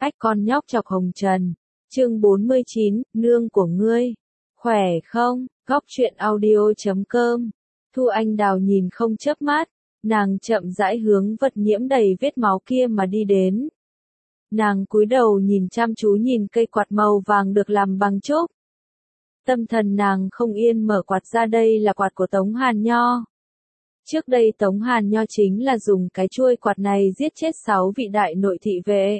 Ách con nhóc chọc hồng trần. Chương 49, nương của ngươi. Khỏe không? Góc truyện audio.com. Thu Anh Đào nhìn không chớp mắt, nàng chậm rãi hướng vật nhiễm đầy vết máu kia mà đi đến. Nàng cúi đầu nhìn chăm chú nhìn cây quạt màu vàng được làm bằng trúc. Tâm thần nàng không yên mở quạt ra, đây là quạt của Tống Hàn Nho. Trước đây Tống Hàn Nho chính là dùng cái chuôi quạt này giết chết 6 vị đại nội thị vệ.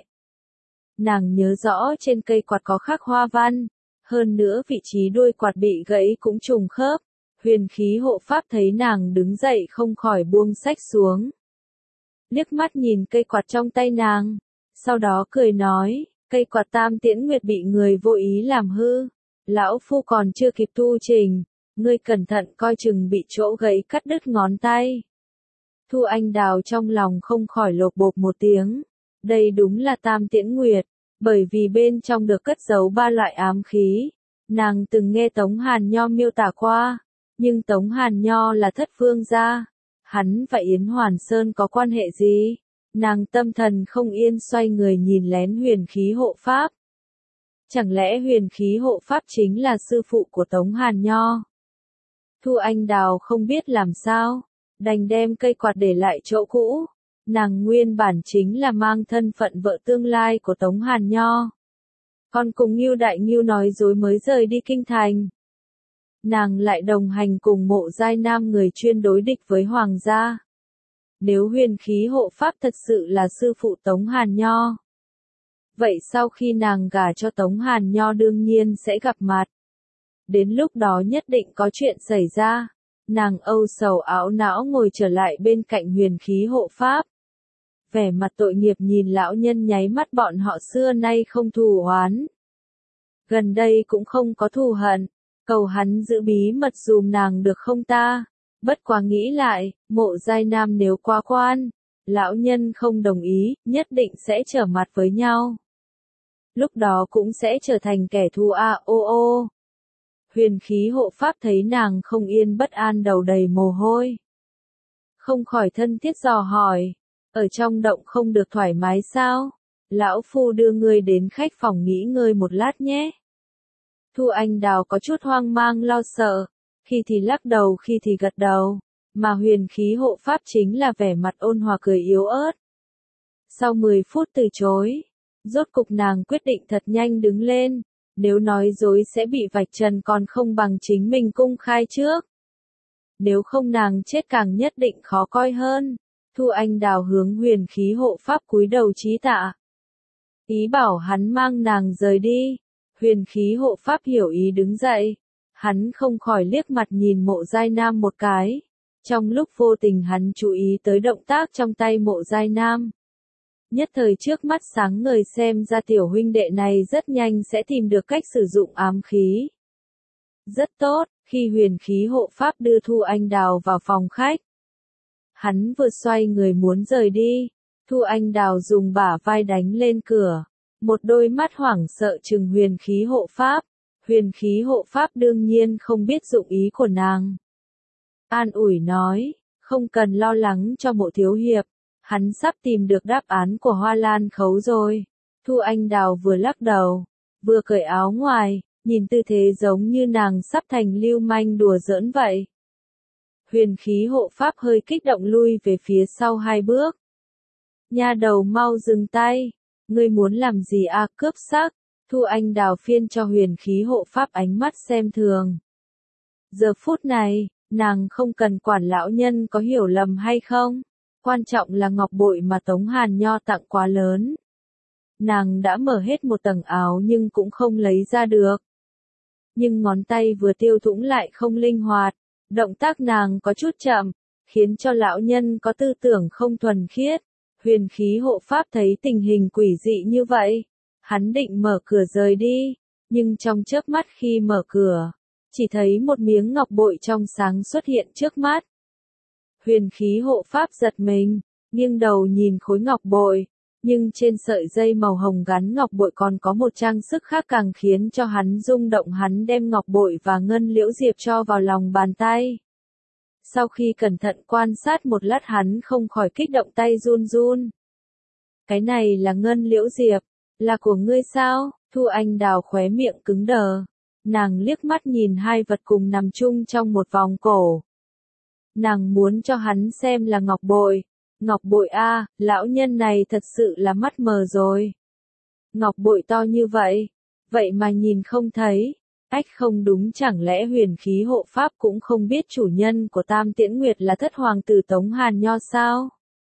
Nàng nhớ rõ trên cây quạt có khắc hoa văn, hơn nữa vị trí đuôi quạt bị gãy cũng trùng khớp. Huyền khí hộ pháp thấy nàng đứng dậy không khỏi buông sách xuống. Liếc mắt nhìn cây quạt trong tay nàng, sau đó cười nói, cây quạt Tam Tiễn Nguyệt bị người vô ý làm hư. Lão phu còn chưa kịp tu trình, ngươi cẩn thận coi chừng bị chỗ gãy cắt đứt ngón tay. Thu Anh Đào trong lòng không khỏi lột bột một tiếng. Đây đúng là Tam Tiễn Nguyệt, bởi vì bên trong được cất giấu 3 loại ám khí. Nàng từng nghe Tống Hàn Nho miêu tả qua, nhưng Tống Hàn Nho là thất vương gia. Hắn và Yến Hoàn Sơn có quan hệ gì? Nàng tâm thần không yên xoay người nhìn lén huyền khí hộ pháp. Chẳng lẽ huyền khí hộ pháp chính là sư phụ của Tống Hàn Nho? Thu Anh Đào không biết làm sao, đành đem cây quạt để lại chỗ cũ. Nàng nguyên bản chính là mang thân phận vợ tương lai của Tống Hàn Nho. Còn cùng Ngưu Đại Ngưu nói dối mới rời đi kinh thành. Nàng lại đồng hành cùng Mộ Giai Nam, người chuyên đối địch với hoàng gia. Nếu huyền khí hộ pháp thật sự là sư phụ Tống Hàn Nho, vậy sau khi nàng gả cho Tống Hàn Nho đương nhiên sẽ gặp mặt. Đến lúc đó nhất định có chuyện xảy ra. Nàng âu sầu áo não ngồi trở lại bên cạnh huyền khí hộ pháp. Vẻ mặt tội nghiệp nhìn lão nhân nháy mắt, bọn họ xưa nay không thù oán. Gần đây cũng không có thù hận, cầu hắn giữ bí mật dùm nàng được không ta? Bất quá nghĩ lại, Mộ Giai Nam nếu qua quan, lão nhân không đồng ý, nhất định sẽ trở mặt với nhau. Lúc đó cũng sẽ trở thành kẻ thù ô. Huyền khí hộ pháp thấy nàng không yên bất an, đầu đầy mồ hôi. Không khỏi thân thiết dò hỏi, ở trong động không được thoải mái sao? Lão phu đưa ngươi đến khách phòng nghỉ ngơi một lát nhé. Thu Anh Đào có chút hoang mang lo sợ, khi thì lắc đầu khi thì gật đầu, mà huyền khí hộ pháp chính là vẻ mặt ôn hòa cười yếu ớt. Sau 10 phút từ chối, rốt cục nàng quyết định thật nhanh đứng lên, nếu nói dối sẽ bị vạch trần, còn không bằng chính mình công khai trước. Nếu không nàng chết càng nhất định khó coi hơn. Thu Anh Đào hướng huyền khí hộ pháp cúi đầu chí tạ, ý bảo hắn mang nàng rời đi. Huyền khí hộ pháp hiểu ý đứng dậy, hắn không khỏi liếc mặt nhìn Mộ Giai Nam một cái. Trong lúc vô tình hắn chú ý tới động tác trong tay Mộ Giai Nam. Nhất thời trước mắt sáng ngời, xem ra tiểu huynh đệ này rất nhanh sẽ tìm được cách sử dụng ám khí. Rất tốt, khi huyền khí hộ pháp đưa Thu Anh Đào vào phòng khách. Hắn vừa xoay người muốn rời đi, Thu Anh Đào dùng bả vai đánh lên cửa, một đôi mắt hoảng sợ trừng huyền khí hộ pháp. Huyền khí hộ pháp đương nhiên không biết dụng ý của nàng. An ủi nói, không cần lo lắng cho Mộ thiếu hiệp, hắn sắp tìm được đáp án của Hoa Lan khấu rồi. Thu Anh Đào vừa lắc đầu, vừa cởi áo ngoài, nhìn tư thế giống như nàng sắp thành lưu manh đùa giỡn vậy. Huyền khí hộ pháp hơi kích động lui về phía sau 2 bước. Nha đầu mau dừng tay, ngươi muốn làm gì à, cướp sắc? Thu Anh Đào phiên cho huyền khí hộ pháp ánh mắt xem thường. Giờ phút này, nàng không cần quản lão nhân có hiểu lầm hay không. Quan trọng là ngọc bội mà Tống Hàn Nho tặng quá lớn. Nàng đã mở hết một tầng áo nhưng cũng không lấy ra được. Nhưng ngón tay vừa tiêu thủng lại không linh hoạt. Động tác nàng có chút chậm, khiến cho lão nhân có tư tưởng không thuần khiết. Huyền khí hộ pháp thấy tình hình quỷ dị như vậy, hắn định mở cửa rời đi, nhưng trong chớp mắt khi mở cửa, chỉ thấy một miếng ngọc bội trong sáng xuất hiện trước mắt. Huyền khí hộ pháp giật mình, nghiêng đầu nhìn khối ngọc bội, nhưng trên sợi dây màu hồng gắn ngọc bội còn có một trang sức khác càng khiến cho hắn rung động. Hắn đem ngọc bội và ngân liễu diệp cho vào lòng bàn tay. Sau khi cẩn thận quan sát một lát hắn không khỏi kích động, tay run run. Cái này là ngân liễu diệp, Là của ngươi sao? Thu Anh Đào khóe miệng cứng đờ. Nàng liếc mắt nhìn hai vật cùng nằm chung trong một vòng cổ. Nàng muốn cho hắn xem là ngọc bội. Ngọc bội a, lão nhân này thật sự là mắt mờ rồi. Ngọc bội to như vậy, vậy mà nhìn không thấy. Ách không đúng, chẳng lẽ huyền khí hộ pháp cũng không biết chủ nhân của Tam Tiễn Nguyệt là thất hoàng tử Tống Hàn Nho sao?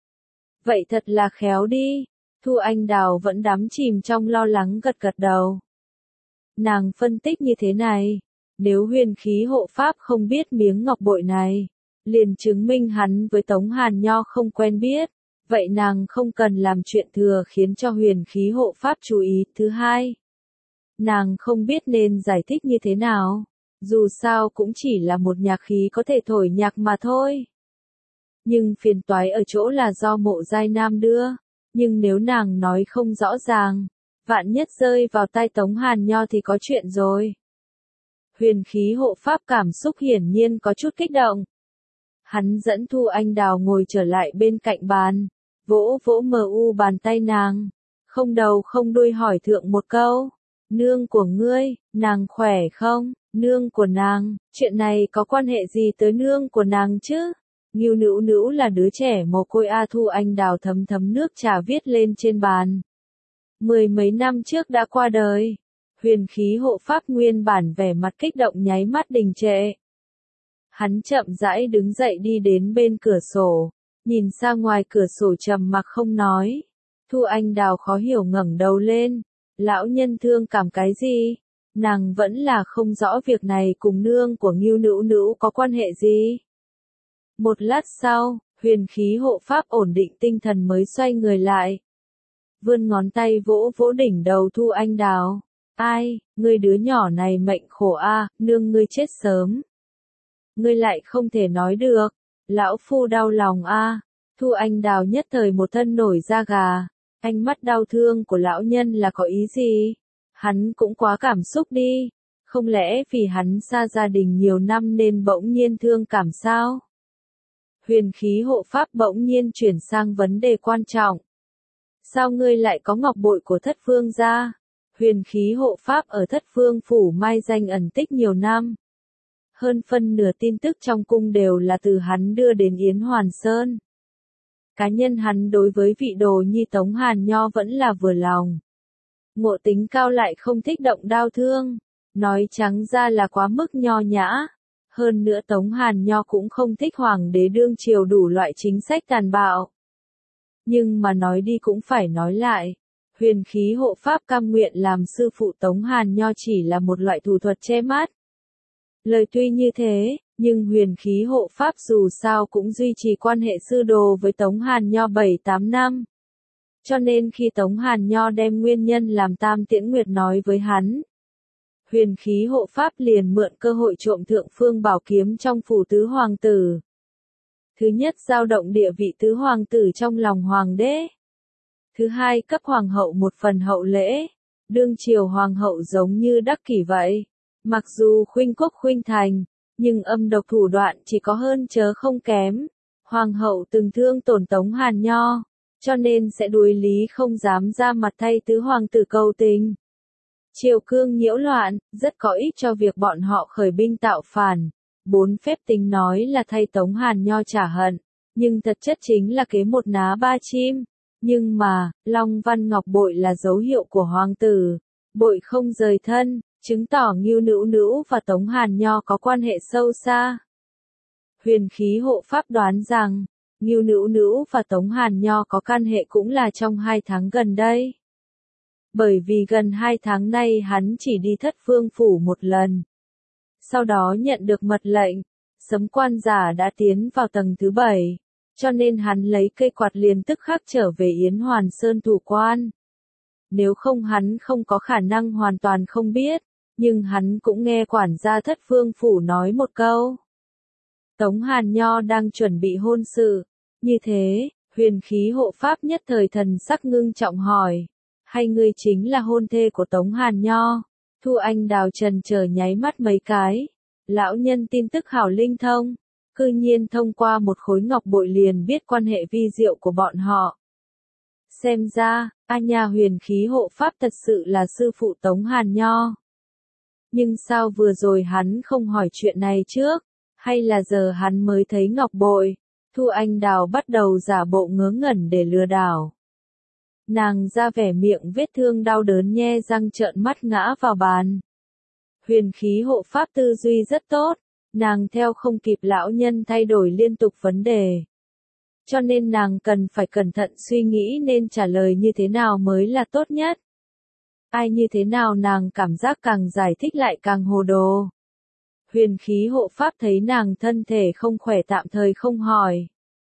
Vậy thật là khéo đi. Thu Anh Đào vẫn đắm chìm trong lo lắng gật gật đầu. Nàng phân tích như thế này, nếu huyền khí hộ pháp không biết miếng ngọc bội này, liền chứng minh hắn với Tống Hàn Nho không quen biết, vậy nàng không cần làm chuyện thừa khiến cho huyền khí hộ pháp chú ý. Thứ hai, nàng không biết nên giải thích như thế nào, dù sao cũng chỉ là một nhạc khí có thể thổi nhạc mà thôi. Nhưng phiền toái ở chỗ là do Mộ Giai Nam đưa, nhưng nếu nàng nói không rõ ràng, vạn nhất rơi vào tay Tống Hàn Nho thì có chuyện rồi. Huyền khí hộ pháp cảm xúc hiển nhiên có chút kích động. Hắn dẫn Thu Anh Đào ngồi trở lại bên cạnh bàn, vỗ vỗ bàn tay nàng, không đầu không đuôi hỏi thượng một câu. Nương của ngươi, nàng khỏe không? Nương của nàng, chuyện này có quan hệ gì tới nương của nàng chứ? Ngưu Nữu Nữu là đứa trẻ mồ côi a. Thu Anh Đào thấm thấm nước trà viết lên trên bàn. 10 mấy năm trước đã qua đời. Huyền khí hộ pháp nguyên bản vẻ mặt kích động nháy mắt đình trệ. Hắn chậm rãi đứng dậy đi đến bên cửa sổ, nhìn ra ngoài cửa sổ trầm mặc không nói. Thu Anh Đào khó hiểu ngẩng đầu lên. Lão nhân thương cảm cái gì? Nàng vẫn là không rõ việc này cùng nương của Ngưu Nữu Nữu có quan hệ gì. Một lát sau, huyền khí hộ pháp ổn định tinh thần mới xoay người lại. Vươn ngón tay vỗ vỗ đỉnh đầu Thu Anh Đào. Ai, ngươi đứa nhỏ này mệnh khổ a, nương ngươi chết sớm. Ngươi lại không thể nói được. Lão phu đau lòng a. Thu Anh Đào nhất thời một thân nổi da gà. Ánh mắt đau thương của lão nhân là có ý gì? Hắn cũng quá cảm xúc đi. Không lẽ vì hắn xa gia đình nhiều năm nên bỗng nhiên thương cảm sao? Huyền khí hộ pháp bỗng nhiên chuyển sang vấn đề quan trọng. Sao ngươi lại có ngọc bội của Thất Phương gia? Huyền khí hộ pháp ở Thất Phương phủ mai danh ẩn tích nhiều năm. Hơn phân nửa tin tức trong cung đều là từ hắn đưa đến Yến Hoàn Sơn. Cá nhân hắn đối với vị đồ nhi Tống Hàn Nho vẫn là vừa lòng. Ngộ tính cao lại không thích động đau thương. Nói trắng ra là quá mức nho nhã. Hơn nữa Tống Hàn Nho cũng không thích hoàng đế đương triều đủ loại chính sách tàn bạo. Nhưng mà nói đi cũng phải nói lại. Huyền khí hộ pháp cam nguyện làm sư phụ Tống Hàn Nho chỉ là một loại thủ thuật che mắt. Lời tuy như thế, nhưng huyền khí hộ pháp dù sao cũng duy trì quan hệ sư đồ với Tống Hàn Nho 7-8 năm. Cho nên khi Tống Hàn Nho đem nguyên nhân làm Tam Tiễn Nguyệt nói với hắn, huyền khí hộ pháp liền mượn cơ hội trộm thượng phương bảo kiếm trong phủ tứ hoàng tử. Thứ nhất, dao động địa vị tứ hoàng tử trong lòng hoàng đế. Thứ hai, cấp hoàng hậu một phần hậu lễ. Đương triều hoàng hậu giống như đắc kỷ vậy. Mặc dù khuynh quốc khuynh thành, nhưng âm độc thủ đoạn chỉ có hơn chớ không kém. Hoàng hậu từng thương tổn Tống Hàn Nho, cho nên sẽ đuổi lý không dám ra mặt thay tứ hoàng tử cầu tình. Triều cương nhiễu loạn, rất có ích cho việc bọn họ khởi binh tạo phản. Bốn phép tính nói là thay Tống Hàn Nho trả hận, nhưng thật chất chính là kế một ná ba chim. Nhưng mà, Long Văn Ngọc bội là dấu hiệu của hoàng tử, bội không rời thân, chứng tỏ Ngưu Nữu Nữu và Tống Hàn Nho có quan hệ sâu xa. Huyền khí hộ pháp đoán rằng, Ngưu Nữu Nữu và Tống Hàn Nho có can hệ cũng là trong 2 tháng gần đây. Bởi vì gần 2 tháng nay hắn chỉ đi Thất Phương phủ một lần. Sau đó nhận được mật lệnh, Sấm quan giả đã tiến vào tầng thứ 7, cho nên hắn lấy cây quạt liền tức khắc trở về Yến Hoàn Sơn thủ quan. Nếu không hắn không có khả năng hoàn toàn không biết, nhưng hắn cũng nghe quản gia Thất Phương phủ nói một câu. Tống Hàn Nho đang chuẩn bị hôn sự, như thế, huyền khí hộ pháp nhất thời thần sắc ngưng trọng hỏi, hay ngươi chính là hôn thê của Tống Hàn Nho? Thu Anh Đào trần chờ nháy mắt mấy cái, lão nhân tin tức hảo linh thông, cư nhiên thông qua một khối ngọc bội liền biết quan hệ vi diệu của bọn họ. Xem ra, A nha, huyền khí hộ pháp thật sự là sư phụ Tống Hàn Nho. Nhưng sao vừa rồi hắn không hỏi chuyện này trước, hay là giờ hắn mới thấy ngọc bội? Thu Anh Đào bắt đầu giả bộ ngớ ngẩn để lừa đảo. Nàng ra vẻ miệng vết thương đau đớn, nhe răng trợn mắt ngã vào bàn. Huyền khí hộ pháp tư duy rất tốt, nàng theo không kịp lão nhân thay đổi liên tục vấn đề. Cho nên nàng cần phải cẩn thận suy nghĩ nên trả lời như thế nào mới là tốt nhất. Ai như thế nào nàng cảm giác càng giải thích lại càng hồ đồ. Huyền khí hộ pháp thấy nàng thân thể không khỏe tạm thời không hỏi.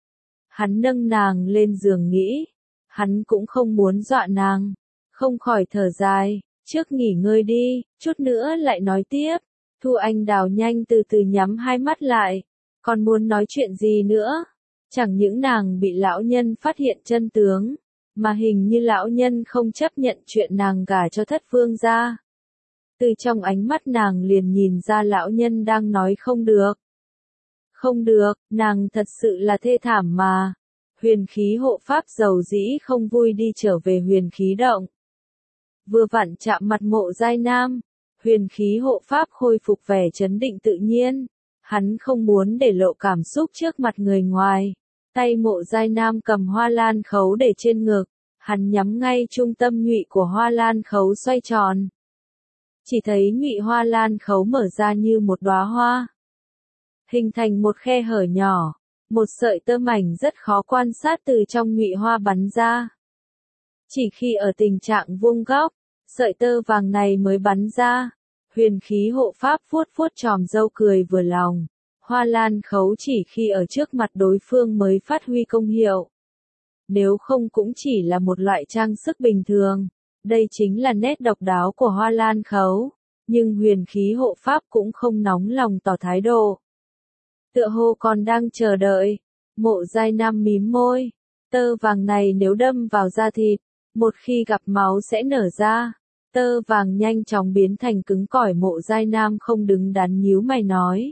Hắn nâng nàng lên giường nghĩ. Hắn cũng không muốn dọa nàng. Không khỏi thở dài. Trước nghỉ ngơi đi, chút nữa lại nói tiếp. Thu Anh Đào nhanh từ từ nhắm hai mắt lại. Còn muốn nói chuyện gì nữa? Chẳng những nàng bị lão nhân phát hiện chân tướng, mà hình như lão nhân không chấp nhận chuyện nàng gả cho Thất Vương gia. Từ trong ánh mắt nàng liền nhìn ra lão nhân đang nói không được. Không được, nàng thật sự là thê thảm mà. Huyền khí hộ pháp dầu dĩ không vui đi trở về huyền khí động. Vừa vặn chạm mặt Mộ Giai Nam, huyền khí hộ pháp khôi phục vẻ trấn định tự nhiên. Hắn không muốn để lộ cảm xúc trước mặt người ngoài. Tay Mộ Giai Nam cầm hoa lan khấu để trên ngực. Hắn nhắm ngay trung tâm nhụy của hoa lan khấu xoay tròn. Chỉ thấy nhụy hoa lan khấu mở ra như một đóa hoa. Hình thành một khe hở nhỏ. Một sợi tơ mảnh rất khó quan sát từ trong nhụy hoa bắn ra. Chỉ khi ở tình trạng vuông góc, sợi tơ vàng này mới bắn ra. Huyền khí hộ pháp vuốt vuốt chòm râu cười vừa lòng. Hoa lan khấu chỉ khi ở trước mặt đối phương mới phát huy công hiệu. Nếu không cũng chỉ là một loại trang sức bình thường. Đây chính là nét độc đáo của hoa lan khấu. Nhưng huyền khí hộ pháp cũng không nóng lòng tỏ thái độ. Tựa hồ còn đang chờ đợi. Mộ Giai Nam mím môi. Tơ vàng này nếu đâm vào da thịt, một khi gặp máu sẽ nở ra. Tơ vàng nhanh chóng biến thành cứng cỏi. Mộ Giai Nam không đứng đắn nhíu mày nói.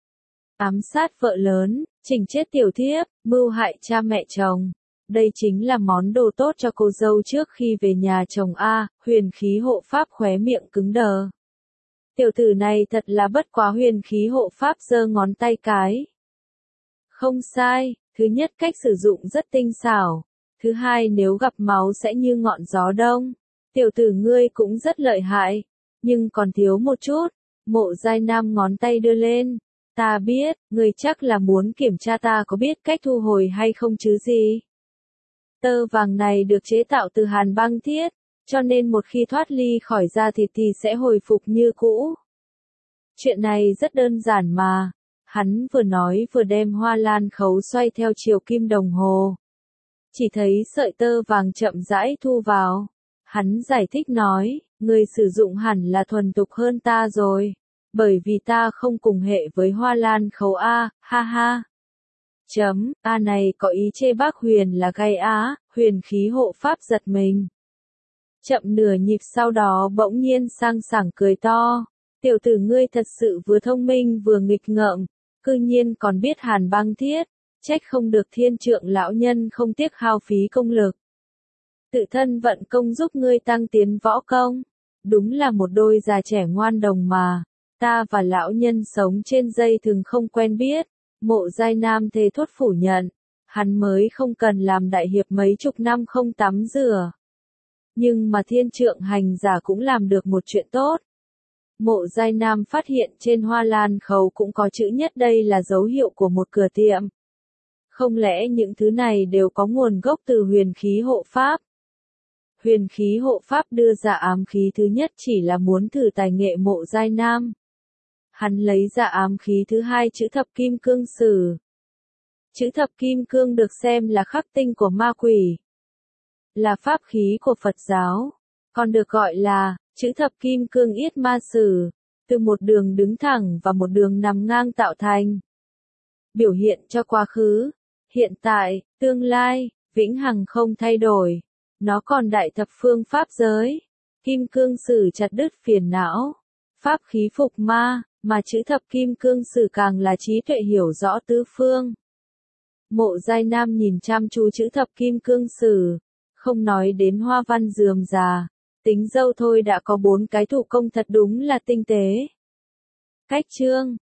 Ám sát vợ lớn, chỉnh chết tiểu thiếp, mưu hại cha mẹ chồng. Đây chính là món đồ tốt cho cô dâu trước khi về nhà chồng a. Huyền khí hộ pháp khóe miệng cứng đờ. Tiểu tử này thật là bất quá. Huyền khí hộ pháp giơ ngón tay cái. Không sai, thứ nhất cách sử dụng rất tinh xảo. Thứ hai nếu gặp máu sẽ như ngọn gió đông. Tiểu tử ngươi cũng rất lợi hại, nhưng còn thiếu một chút. Mộ Giai Nam ngón tay đưa lên. Ta biết, ngươi chắc là muốn kiểm tra ta có biết cách thu hồi hay không chứ gì. Tơ vàng này được chế tạo từ hàn băng thiết, cho nên một khi thoát ly khỏi da thịt thì sẽ hồi phục như cũ. Chuyện này rất đơn giản mà. Hắn vừa nói vừa đem hoa lan khấu xoay theo chiều kim đồng hồ. Chỉ thấy sợi tơ vàng chậm rãi thu vào. Hắn giải thích nói, người sử dụng hẳn là thuần tục hơn ta rồi. Bởi vì ta không cùng hệ với hoa lan khấu a, ha ha. A này có ý chê bác Huyền là gay á. Huyền khí hộ pháp giật mình. Chậm nửa nhịp sau đó bỗng nhiên sang sảng cười to. Tiểu tử ngươi thật sự vừa thông minh vừa nghịch ngợm, cư nhiên còn biết hàn băng thiết, trách không được Thiên Trượng lão nhân không tiếc hao phí công lực. Tự thân vận công giúp ngươi tăng tiến võ công, đúng là một đôi già trẻ ngoan đồng mà. Ta và lão nhân sống trên dây thường không quen biết. Mộ Giai Nam thề thốt phủ nhận, hắn mới không cần làm đại hiệp mấy chục năm không tắm rửa. Nhưng mà Thiên Trượng hành giả cũng làm được một chuyện tốt. Mộ Giai Nam phát hiện trên hoa lan khấu cũng có chữ nhất, đây là dấu hiệu của một cửa tiệm. Không lẽ những thứ này đều có nguồn gốc từ huyền khí hộ pháp? Huyền khí hộ pháp đưa ra ám khí thứ nhất chỉ là muốn thử tài nghệ Mộ Giai Nam. Hắn lấy ra ám khí thứ hai, chữ thập kim cương sử. Chữ thập kim cương được xem là khắc tinh của ma quỷ. Là pháp khí của Phật giáo. Còn được gọi là chữ thập kim cương yết ma sử. Từ một đường đứng thẳng và một đường nằm ngang tạo thành. Biểu hiện cho quá khứ, hiện tại, tương lai, vĩnh hằng không thay đổi. Nó còn đại thập phương pháp giới. Kim cương sử chặt đứt phiền não. Pháp khí phục ma, mà chữ thập kim cương sử càng là trí tuệ hiểu rõ tứ phương. Mộ Giai Nam nhìn chăm chú chữ thập kim cương sử, không nói đến hoa văn rườm rà. Tính dâu thôi đã có 4 cái thủ công thật đúng là tinh tế. Cách chương